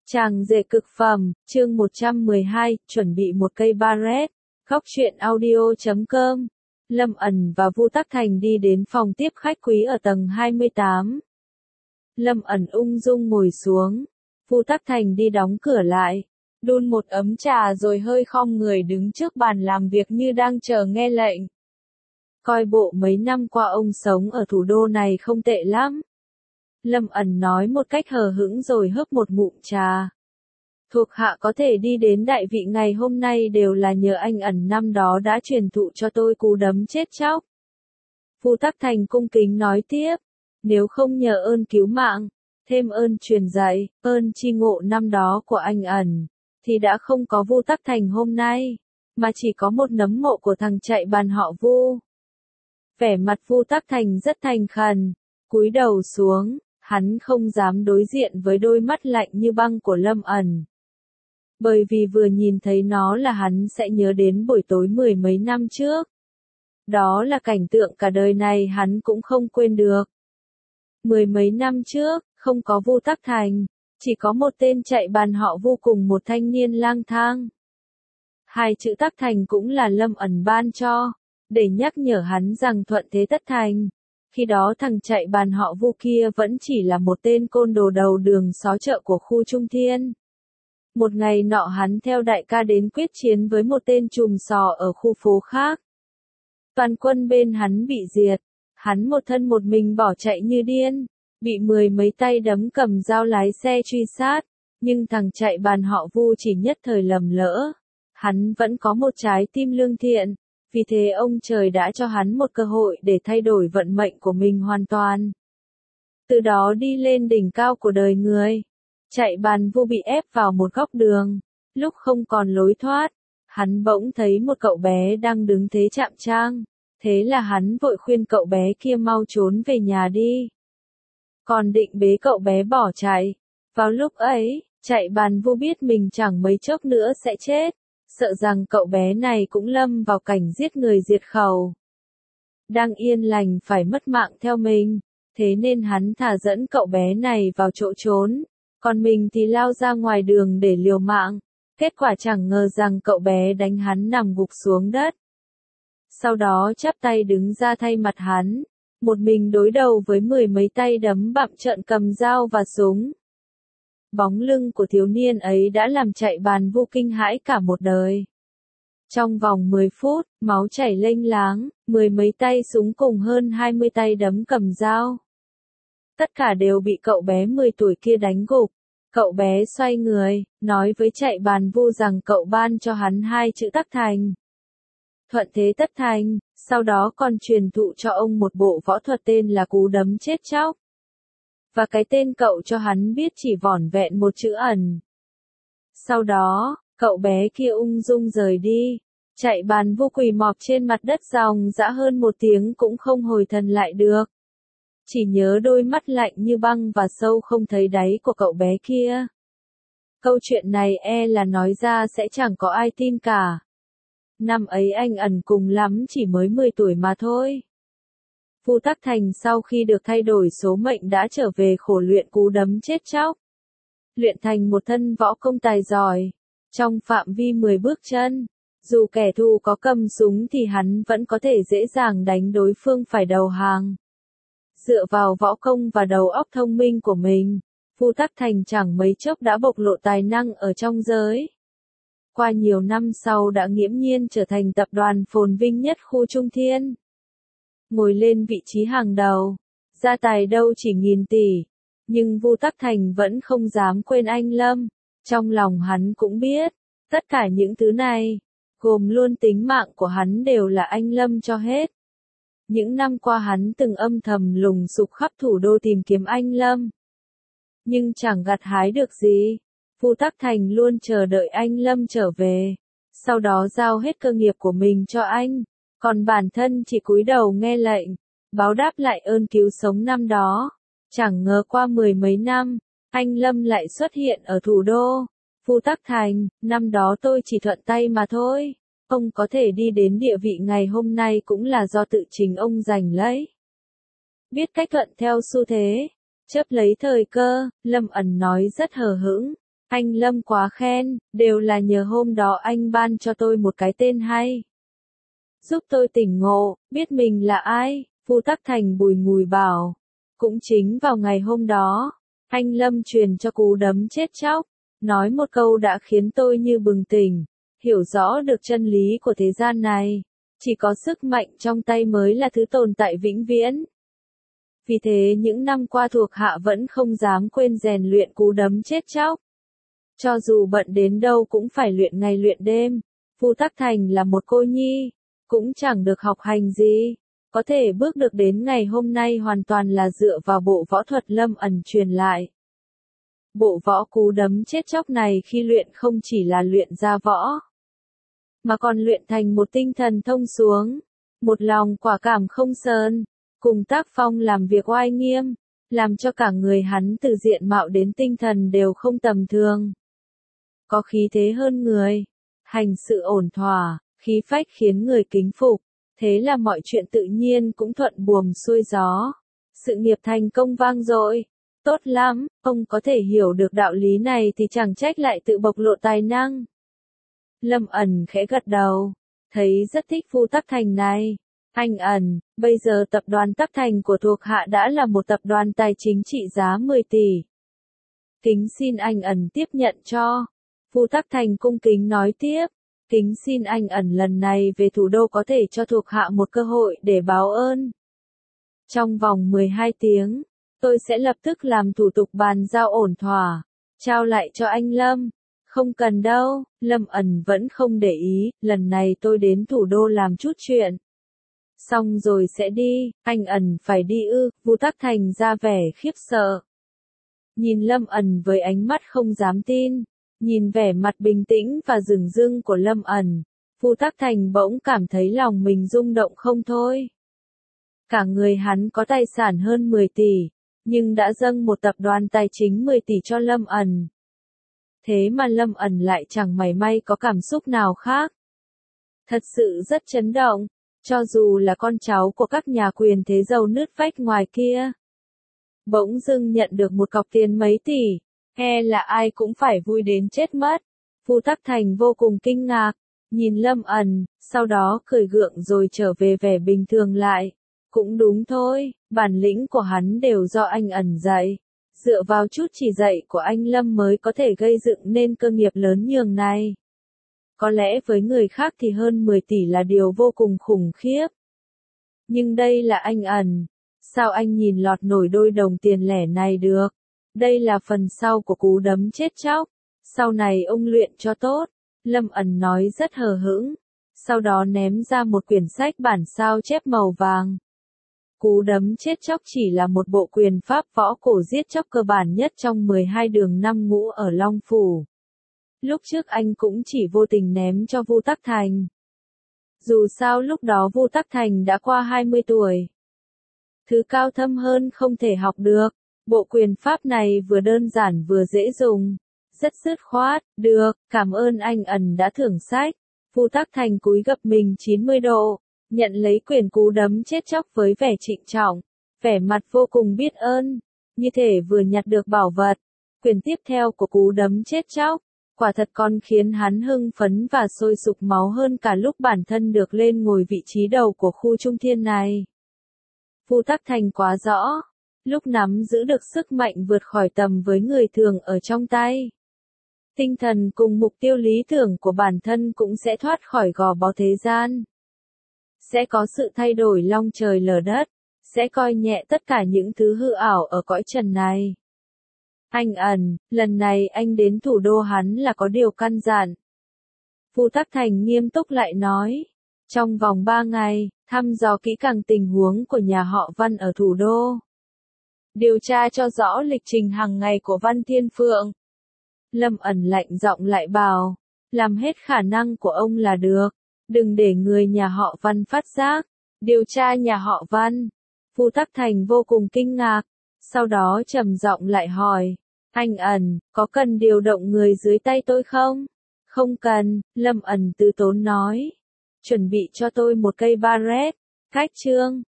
Chàng rể cực phẩm, chương 112, chuẩn bị một cây Barrett. Góc truyện audio.com. Lâm ẩn và Vu Tắc Thành đi đến phòng tiếp khách quý ở tầng 28. Lâm ẩn ung dung ngồi xuống. Vu Tắc Thành đi đóng cửa lại, đun một ấm trà rồi hơi khom người đứng trước bàn làm việc như đang chờ nghe lệnh. Coi bộ mấy năm qua ông sống ở thủ đô này không tệ lắm. Lâm ẩn nói một cách hờ hững rồi hớp một ngụm trà. Thuộc hạ có thể đi đến đại vị ngày hôm nay đều là nhờ anh ẩn năm đó đã truyền thụ cho tôi cú đấm chết chóc. Vu Tắc Thành cung kính nói tiếp, nếu không nhờ ơn cứu mạng, thêm ơn truyền dạy, ơn chi ngộ năm đó của anh ẩn, thì đã không có Vu Tắc Thành hôm nay, mà chỉ có một nấm mộ của thằng chạy bàn họ Vu. Vẻ mặt Vu Tắc Thành rất thành khẩn, cúi đầu xuống. Hắn không dám đối diện với đôi mắt lạnh như băng của Lâm ẩn. Bởi vì vừa nhìn thấy nó là hắn sẽ nhớ đến buổi tối mười mấy năm trước. Đó là cảnh tượng cả đời này hắn cũng không quên được. Mười mấy năm trước, không có Vu Tắc Thành, chỉ có một tên chạy bàn họ Vu cùng một thanh niên lang thang. Hai chữ Tắc Thành cũng là Lâm ẩn ban cho, để nhắc nhở hắn rằng thuận thế tất thành. Khi đó thằng chạy bàn họ Vu kia vẫn chỉ là một tên côn đồ đầu đường xó chợ của khu Trung Thiên. Một ngày nọ hắn theo đại ca đến quyết chiến với một tên trùm sò ở khu phố khác. Toàn quân bên hắn bị diệt, hắn một thân một mình bỏ chạy như điên, bị mười mấy tay đấm cầm dao lái xe truy sát, nhưng thằng chạy bàn họ Vu chỉ nhất thời lầm lỡ. Hắn vẫn có một trái tim lương thiện. Vì thế ông trời đã cho hắn một cơ hội để thay đổi vận mệnh của mình hoàn toàn. Từ đó đi lên đỉnh cao của đời người. Chạy bàn Vu bị ép vào một góc đường. Lúc không còn lối thoát, hắn bỗng thấy một cậu bé đang đứng thế chạm trang. Thế là hắn vội khuyên cậu bé kia mau trốn về nhà đi. Còn định bế cậu bé bỏ chạy. Vào lúc ấy, chạy bàn Vu biết mình chẳng mấy chốc nữa sẽ chết. Sợ rằng cậu bé này cũng lâm vào cảnh giết người diệt khẩu. Đang yên lành phải mất mạng theo mình, thế nên hắn thả dẫn cậu bé này vào chỗ trốn, còn mình thì lao ra ngoài đường để liều mạng. Kết quả chẳng ngờ rằng cậu bé đánh hắn nằm gục xuống đất. Sau đó chắp tay đứng ra thay mặt hắn, một mình đối đầu với mười mấy tay đấm bặm trợn cầm dao và súng. Bóng lưng của thiếu niên ấy đã làm chạy bàn Vu kinh hãi cả một đời. Trong vòng 10 phút, máu chảy lênh láng, mười mấy tay súng cùng hơn 20 tay đấm cầm dao. Tất cả đều bị cậu bé 10 tuổi kia đánh gục. Cậu bé xoay người, nói với chạy bàn Vu rằng cậu ban cho hắn hai chữ Tắc Thành. Thuận thế tất thành, sau đó còn truyền thụ cho ông một bộ võ thuật tên là cú đấm chết chóc. Và cái tên cậu cho hắn biết chỉ vỏn vẹn một chữ ẩn. Sau đó, cậu bé kia ung dung rời đi. Chạy bàn Vu quỳ mọp trên mặt đất dòng dã hơn một tiếng cũng không hồi thần lại được. Chỉ nhớ đôi mắt lạnh như băng và sâu không thấy đáy của cậu bé kia. Câu chuyện này là nói ra sẽ chẳng có ai tin cả. Năm ấy anh ẩn cùng lắm chỉ mới 10 tuổi mà thôi. Vu Tắc Thành sau khi được thay đổi số mệnh đã trở về khổ luyện cú đấm chết chóc. Luyện thành một thân võ công tài giỏi. Trong phạm vi 10 bước chân, dù kẻ thù có cầm súng thì hắn vẫn có thể dễ dàng đánh đối phương phải đầu hàng. Dựa vào võ công và đầu óc thông minh của mình, Vu Tắc Thành chẳng mấy chốc đã bộc lộ tài năng ở trong giới. Qua nhiều năm sau đã nghiễm nhiên trở thành tập đoàn phồn vinh nhất khu Trung Thiên. Ngồi lên vị trí hàng đầu, gia tài đâu chỉ nghìn tỷ, nhưng Vu Tắc Thành vẫn không dám quên anh Lâm. Trong lòng hắn cũng biết, tất cả những thứ này, gồm luôn tính mạng của hắn đều là anh Lâm cho hết. Những năm qua hắn từng âm thầm lùng sục khắp thủ đô tìm kiếm anh Lâm. Nhưng chẳng gặt hái được gì. Vu Tắc Thành luôn chờ đợi anh Lâm trở về, sau đó giao hết cơ nghiệp của mình cho anh. Còn bản thân chỉ cúi đầu nghe lệnh, báo đáp lại ơn cứu sống năm đó. Chẳng ngờ qua mười mấy năm, anh Lâm lại xuất hiện ở thủ đô. Vu Tắc Thành, năm đó tôi chỉ thuận tay mà thôi. Ông có thể đi đến địa vị ngày hôm nay cũng là do tự chính ông giành lấy. Biết cách thuận theo xu thế, chớp lấy thời cơ, Lâm ẩn nói rất hờ hững. Anh Lâm quá khen, đều là nhờ hôm đó anh ban cho tôi một cái tên hay. Giúp tôi tỉnh ngộ, biết mình là ai, Vu Tắc Thành bùi ngùi bảo. Cũng chính vào ngày hôm đó, anh Lâm truyền cho cú đấm chết chóc, nói một câu đã khiến tôi như bừng tỉnh, hiểu rõ được chân lý của thế gian này. Chỉ có sức mạnh trong tay mới là thứ tồn tại vĩnh viễn. Vì thế những năm qua thuộc hạ vẫn không dám quên rèn luyện cú đấm chết chóc. Cho dù bận đến đâu cũng phải luyện ngày luyện đêm. Vu Tắc Thành là một cô nhi, cũng chẳng được học hành gì. Có thể bước được đến ngày hôm nay hoàn toàn là dựa vào bộ võ thuật Lâm ẩn truyền lại. Bộ võ cú đấm chết chóc này khi luyện không chỉ là luyện ra võ, mà còn luyện thành một tinh thần thông xuống, một lòng quả cảm không sờn, cùng tác phong làm việc oai nghiêm, làm cho cả người hắn từ diện mạo đến tinh thần đều không tầm thường. Có khí thế hơn người, hành sự ổn thỏa, khí phách khiến người kính phục, thế là mọi chuyện tự nhiên cũng thuận buồm xuôi gió. Sự nghiệp thành công vang dội, tốt lắm, ông có thể hiểu được đạo lý này thì chẳng trách lại tự bộc lộ tài năng. Lâm ẩn khẽ gật đầu, thấy rất thích Vu Tắc Thành này. Anh ẩn, bây giờ tập đoàn Tắc Thành của thuộc hạ đã là một tập đoàn tài chính trị giá 10 tỷ. Kính xin anh ẩn tiếp nhận cho. Vu Tắc Thành cung kính nói tiếp, kính xin anh ẩn lần này về thủ đô có thể cho thuộc hạ một cơ hội để báo ơn. Trong vòng 12 tiếng, tôi sẽ lập tức làm thủ tục bàn giao ổn thỏa, trao lại cho anh Lâm. Không cần đâu, Lâm ẩn vẫn không để ý, lần này tôi đến thủ đô làm chút chuyện. Xong rồi sẽ đi, anh ẩn phải đi ư, Vu Tắc Thành ra vẻ khiếp sợ. Nhìn Lâm ẩn với ánh mắt không dám tin, nhìn vẻ mặt bình tĩnh và dửng dưng của Lâm ẩn, Vu Tắc Thành bỗng cảm thấy lòng mình rung động không thôi. Cả người hắn có tài sản hơn 10 tỷ, nhưng đã dâng một tập đoàn tài chính 10 tỷ cho Lâm ẩn. Thế mà Lâm ẩn lại chẳng mảy may có cảm xúc nào khác. Thật sự rất chấn động, cho dù là con cháu của các nhà quyền thế giàu nứt vách ngoài kia. Bỗng dưng nhận được một cọc tiền mấy tỷ, e là ai cũng phải vui đến chết mất. Vu Tắc Thành vô cùng kinh ngạc, nhìn Lâm ẩn, sau đó cười gượng rồi trở về vẻ bình thường lại. Cũng đúng thôi, bản lĩnh của hắn đều do anh ẩn dạy. Dựa vào chút chỉ dạy của anh Lâm mới có thể gây dựng nên cơ nghiệp lớn nhường này. Có lẽ với người khác thì hơn 10 tỷ là điều vô cùng khủng khiếp. Nhưng đây là anh ẩn. Sao anh nhìn lọt nổi đôi đồng tiền lẻ này được? Đây là phần sau của cú đấm chết chóc. Sau này ông luyện cho tốt. Lâm ẩn nói rất hờ hững. Sau đó ném ra một quyển sách bản sao chép màu vàng. Cú đấm chết chóc chỉ là một bộ quyền pháp võ cổ giết chóc cơ bản nhất trong 12 đường năm ngũ ở Long Phủ. Lúc trước anh cũng chỉ vô tình ném cho Vu Tắc Thành. Dù sao lúc đó Vu Tắc Thành đã qua 20 tuổi. Thứ cao thâm hơn không thể học được. Bộ quyền pháp này vừa đơn giản vừa dễ dùng. Rất dứt khoát, được, cảm ơn anh ẩn đã thưởng sách. Vu Tắc Thành cúi gập mình 90 độ. Nhận lấy quyền cú đấm chết chóc với vẻ trịnh trọng, vẻ mặt vô cùng biết ơn, như thể vừa nhặt được bảo vật. Quyền tiếp theo của cú đấm chết chóc, quả thật còn khiến hắn hưng phấn và sôi sục máu hơn cả lúc bản thân được lên ngồi vị trí đầu của khu trung thiên này. Vu Tắc Thành quá rõ, lúc nắm giữ được sức mạnh vượt khỏi tầm với người thường ở trong tay. Tinh thần cùng mục tiêu lý tưởng của bản thân cũng sẽ thoát khỏi gò bó thế gian. Sẽ có sự thay đổi long trời lở đất, sẽ coi nhẹ tất cả những thứ hư ảo ở cõi trần này. Anh ẩn, lần này anh đến thủ đô hắn là có điều căn dặn. Vu Tắc Thành nghiêm túc lại nói, trong vòng 3 ngày, thăm dò kỹ càng tình huống của nhà họ Văn ở thủ đô. Điều tra cho rõ lịch trình hàng ngày của Văn Thiên Phượng. Lâm ẩn lạnh giọng lại bảo, làm hết khả năng của ông là được. Đừng để người nhà họ Văn phát giác. Điều tra nhà họ Văn. Vu Tắc Thành vô cùng kinh ngạc. Sau đó trầm giọng lại hỏi. Anh ẩn, có cần điều động người dưới tay tôi không? Không cần, Lâm ẩn từ tốn nói. Chuẩn bị cho tôi một cây baret. Cách chương.